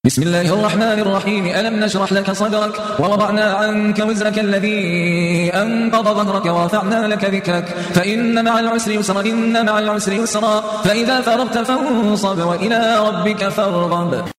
بسم الله الرحمن الرحيم. ألم نشرح لك صدرك ووضعنا عنك وزرك الذي أنقض ظهرك ورفعنا لك ذكرك فإن مع العسر يسرا إن مع العسر يسرا فإذا فرغت فانصب وإلى ربك فارغب.